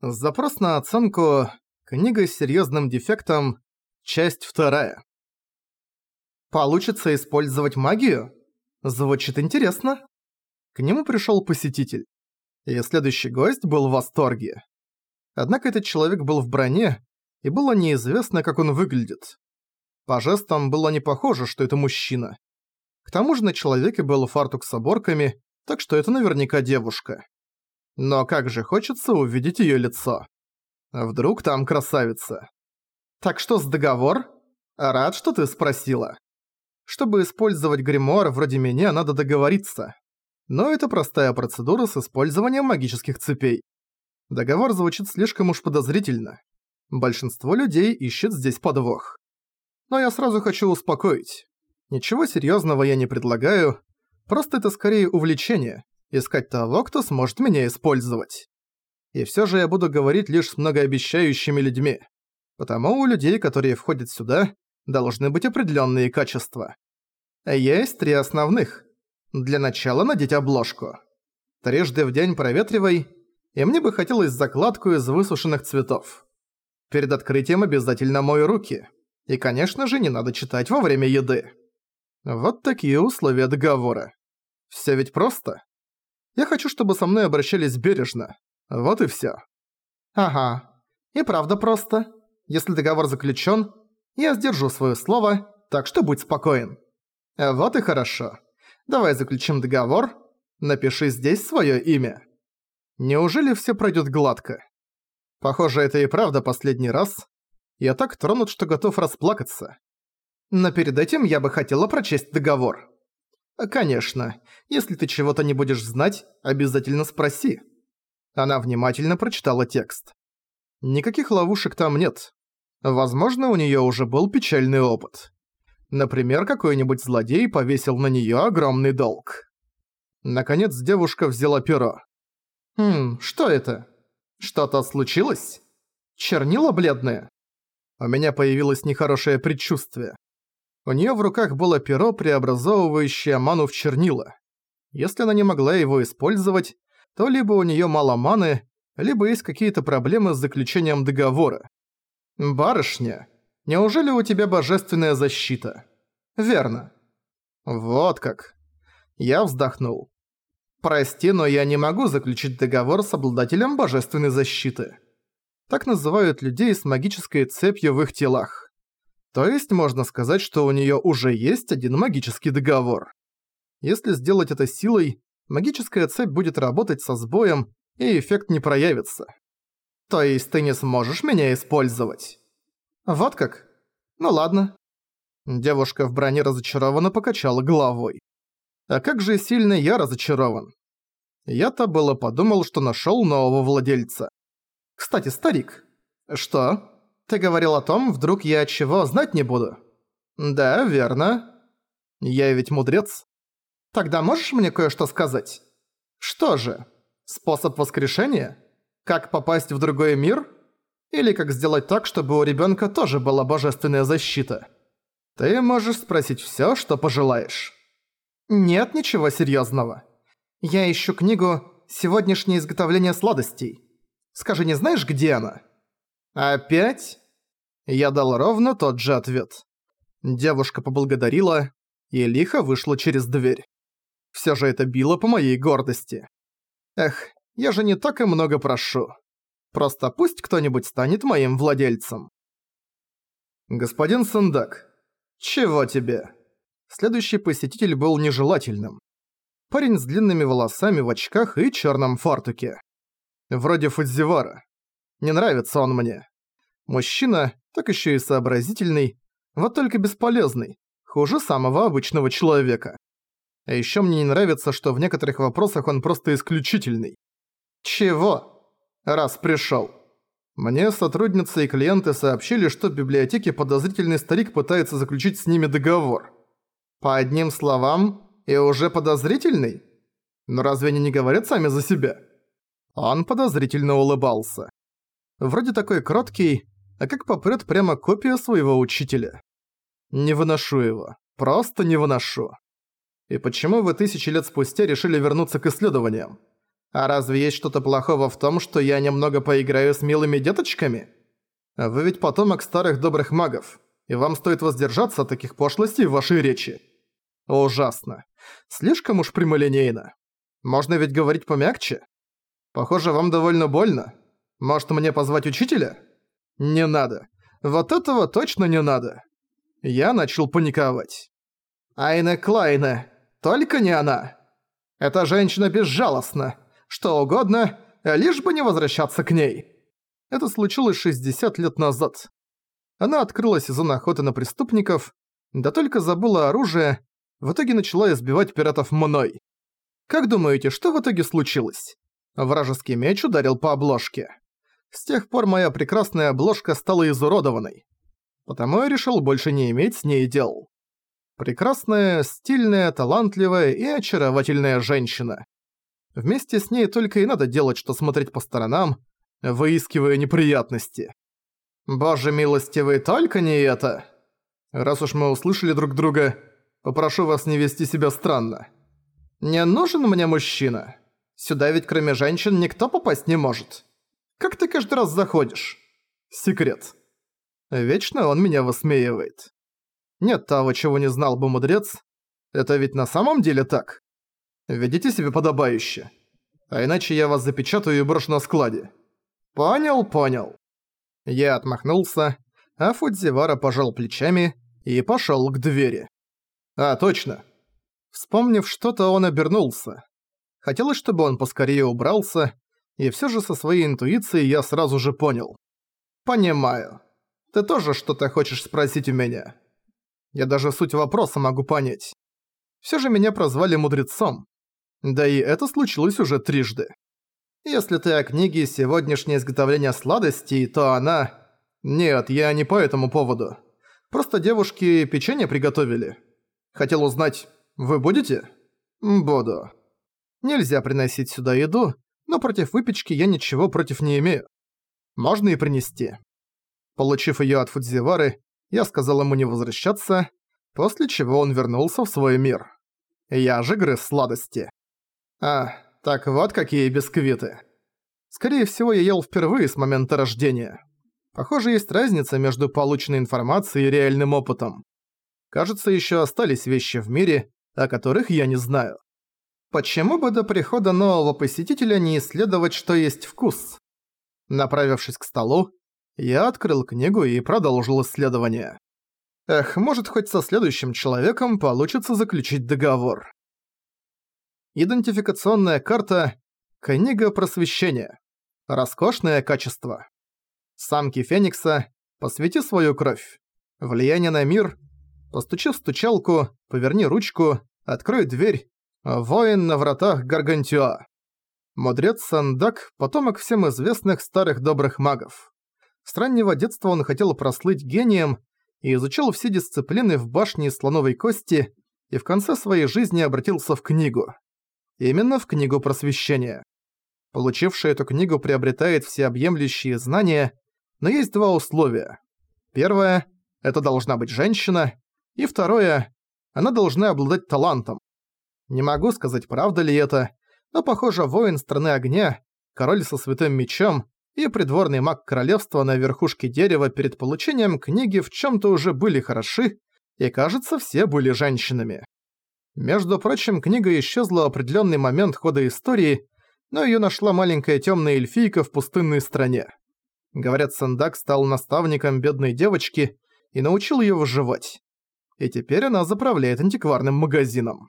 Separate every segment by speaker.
Speaker 1: Запрос на оценку. Книга с серьезным дефектом. Часть 2. Получится использовать магию? Звучит интересно. К нему пришел посетитель. И следующий гость был в восторге. Однако этот человек был в броне, и было неизвестно, как он выглядит. По жестам было не похоже, что это мужчина. К тому же на человеке был фартук с оборками, так что это наверняка девушка. Но как же хочется увидеть её лицо. Вдруг там красавица. Так что с договор? Рад, что ты спросила. Чтобы использовать гримуар вроде меня, надо договориться. Но это простая процедура с использованием магических цепей. Договор звучит слишком уж подозрительно. Большинство людей ищет здесь подвох. Но я сразу хочу успокоить. Ничего серьёзного я не предлагаю, просто это скорее увлечение – искать того, кто сможет меня использовать. И всё же я буду говорить лишь с многообещающими людьми. Потому у людей, которые входят сюда, должны быть определённые качества. Есть 3 основных. Для начала надеть обложку. 3 в день проветривай, и мне бы хотелось закладку из высушенных цветов. Перед открытием обязательно мой руки. И, конечно же, не надо читать во время еды. Вот такие условия договора. Всё ведь просто. Я хочу, чтобы со мной обращались бережно. Вот и всё. Ага. И правда просто. Если договор заключён, я сдержу своё слово, так что будь спокоен. Вот и хорошо. Давай заключим договор. Напиши здесь своё имя. Неужели всё пройдёт гладко? Похоже, это и правда последний раз. Я так тронут, что готов расплакаться. Но перед этим я бы хотела прочесть договор. Конечно, если ты чего-то не будешь знать, обязательно спроси. Она внимательно прочитала текст. Никаких ловушек там нет. Возможно, у неё уже был печальный опыт. Например, какой-нибудь злодей повесил на неё огромный долг. Наконец девушка взяла перо. Что это? Что-то случилось? Чернила бледные? У меня появилось нехорошее предчувствие. У неё в руках было перо, преобразовывающее ману в чернила. Если она не могла его использовать, то либо у неё мало маны, либо есть какие-то проблемы с заключением договора. «Барышня, неужели у тебя божественная защита?» «Верно». «Вот как». Я вздохнул. «Прости, но я не могу заключить договор с обладателем божественной защиты». Так называют людей с магической цепью в их телах. То есть можно сказать, что у неё уже есть один магический договор. Если сделать это силой, магическая цепь будет работать со сбоем, и эффект не проявится. То есть ты не сможешь меня использовать? Вот как? Ну ладно. Девушка в броне разочарованно покачала головой. А как же сильно я разочарован. Я-то было подумал, что нашёл нового владельца. Кстати, старик. Что? Ты говорил о том, вдруг я чего знать не буду? Да, верно. Я ведь мудрец. Тогда можешь мне кое-что сказать? Что же? Способ воскрешения? Как попасть в другой мир? Или как сделать так, чтобы у ребёнка тоже была божественная защита? Ты можешь спросить всё, что пожелаешь. Нет ничего серьёзного. Я ищу книгу «Сегодняшнее изготовление сладостей». Скажи, не знаешь, где она? Опять? Я дал ровно тот же ответ. Девушка поблагодарила и лихо вышла через дверь. Всё же это било по моей гордости. Эх, я же не так и много прошу. Просто пусть кто-нибудь станет моим владельцем. Господин Сандак, чего тебе? Следующий посетитель был нежелательным. Парень с длинными волосами в очках и чёрном фартуке. Вроде Фудзивара. Не нравится он мне. Мужчина, так ещё и сообразительный, вот только бесполезный, хуже самого обычного человека. А ещё мне не нравится, что в некоторых вопросах он просто исключительный. Чего? Раз пришёл. Мне сотрудницы и клиенты сообщили, что в библиотеке подозрительный старик пытается заключить с ними договор. По одним словам, и уже подозрительный? Но разве они не говорят сами за себя? Он подозрительно улыбался. Вроде такой кроткий, а как попрёт прямо копия своего учителя. Не выношу его. Просто не выношу. И почему вы 1000 лет спустя решили вернуться к исследованиям? А разве есть что-то плохого в том, что я немного поиграю с милыми деточками? Вы ведь потомок старых добрых магов, и вам стоит воздержаться от таких пошлостей в вашей речи. Ужасно. Слишком уж прямолинейно. Можно ведь говорить помягче? Похоже, вам довольно больно. Может, мне позвать учителя? Не надо. Вот этого точно не надо. Я начал паниковать. Айне Клайне, только не она. Эта женщина безжалостна. Что угодно, лишь бы не возвращаться к ней. Это случилось 60 лет назад. Она открыла сезон охоты на преступников, да только забыла оружие, в итоге начала избивать пиратов мной. Как думаете, что в итоге случилось? Вражеский меч ударил по обложке. С тех пор моя прекрасная обложка стала изуродованной. Потому я решил больше не иметь с ней дел. Прекрасная, стильная, талантливая и очаровательная женщина. Вместе с ней только и надо делать, что смотреть по сторонам, выискивая неприятности. Боже милостивый, только не это! Раз уж мы услышали друг друга, попрошу вас не вести себя странно. Не нужен мне мужчина. Сюда ведь кроме женщин никто попасть не может. Как ты каждый раз заходишь? Секрет. Вечно он меня высмеивает. Нет того, чего не знал бы мудрец. Это ведь на самом деле так. Ведите себя подобающе. А иначе я вас запечатаю и брошу на складе. Понял, понял. Я отмахнулся, а Фудзивара пожал плечами и пошёл к двери. А, точно. Вспомнив что-то, он обернулся. Хотелось, чтобы он поскорее убрался, и всё же со своей интуицией я сразу же понял. Понимаю. Ты тоже что-то хочешь спросить у меня? Я даже суть вопроса могу понять. Всё же меня прозвали мудрецом. Да и это случилось уже трижды. Если ты о книге «Сегодняшнее изготовление сладостей», то она... Нет, я не по этому поводу. Просто девушки печенье приготовили. Хотел узнать, вы будете? Буду. Нельзя приносить сюда еду, но против выпечки я ничего против не имею. Можно и принести. Получив её от Фудзивары, я сказал ему не возвращаться, после чего он вернулся в свой мир. Я же грыз сладости. А, так вот какие бисквиты. Скорее всего, я ел впервые с момента рождения. Похоже, есть разница между полученной информацией и реальным опытом. Кажется, ещё остались вещи в мире, о которых я не знаю. Почему бы до прихода нового посетителя не исследовать, что есть вкус? Направившись к столу, я открыл книгу и продолжил исследование. Эх, может, хоть со следующим человеком получится заключить договор. Идентификационная карта «Книга просвещения». Роскошное качество. Самки Феникса. Посвяти свою кровь. Влияние на мир. Постучи в стучалку, поверни ручку, открой дверь. Воин на вратах Гаргантюа. Мудрец Сандак – потомок всем известных старых добрых магов. С раннего детства он хотел прослыть гением и изучал все дисциплины в башне из слоновой кости и в конце своей жизни обратился в книгу. Именно в книгу просвещения. Получивший эту книгу приобретает всеобъемлющие знания, но есть два условия. Первое – это должна быть женщина, и второе – она должна обладать талантом. Не могу сказать, правда ли это, но, похоже, воин страны огня, король со святым мечом и придворный маг королевства на верхушке дерева перед получением книги в чём-то уже были хороши, и, кажется, все были женщинами. Между прочим, книга исчезла в определенный момент хода истории, но её нашла маленькая тёмная эльфийка в пустынной стране. Говорят, Сандак стал наставником бедной девочки и научил её выживать. И теперь она заправляет антикварным магазином.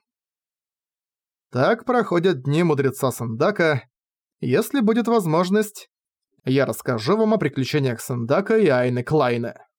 Speaker 1: Так проходят дни мудреца Сандака. Если будет возможность, я расскажу вам о приключениях Сандака и Айны Клайне.